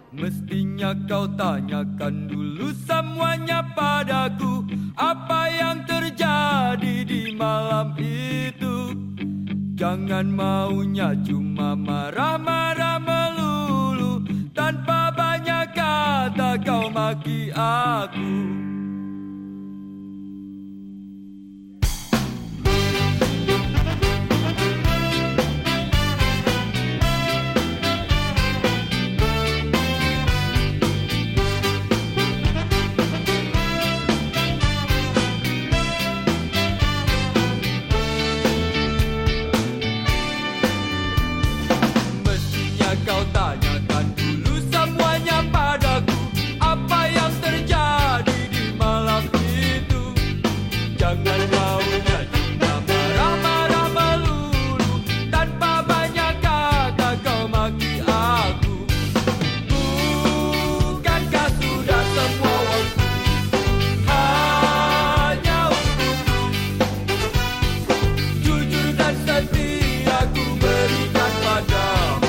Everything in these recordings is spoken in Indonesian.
Mestinya kau tanyakan dulu semuanya padaku, apa yang terjadi di malam itu. Jangan maunya cuma marah-marah melulu, tanpa banyak kata kau maki aku. Kau tanyakan dulu semuanya padaku, apa yang terjadi di malam itu. Jangan maunya cuma marah-marah melulu, tanpa banyak kata kau maki aku. Bukankah sudah semua waktu hanya untukmu? Jujur dan setia ku berikan padamu.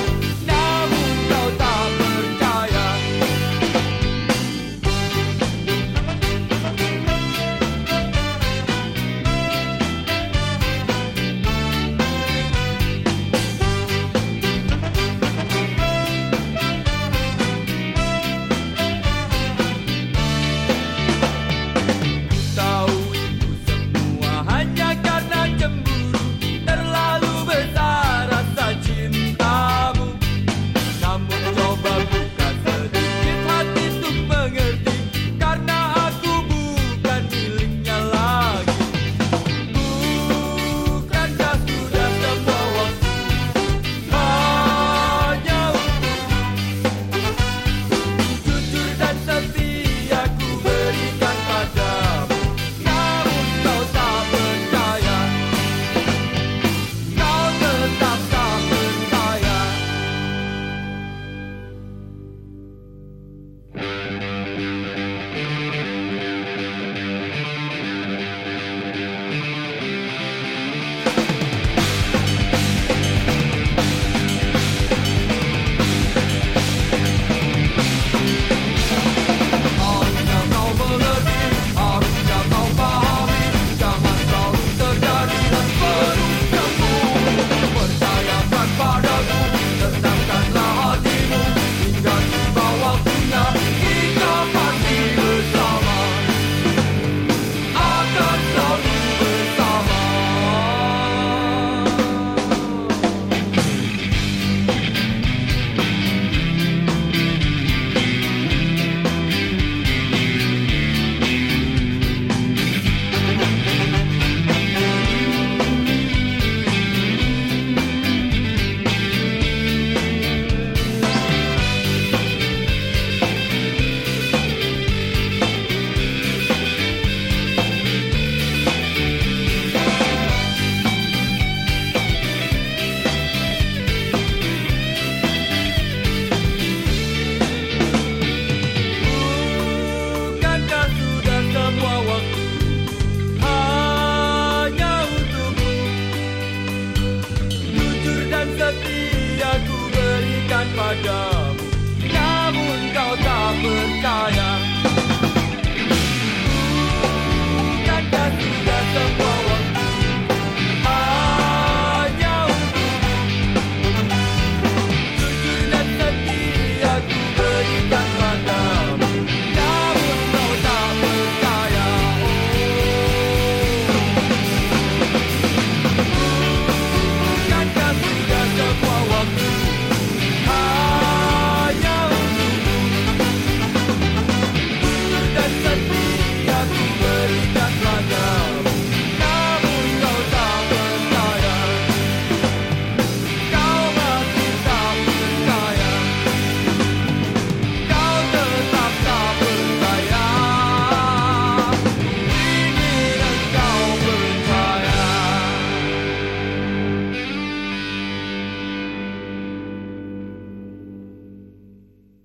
Setia ku berikan padamu.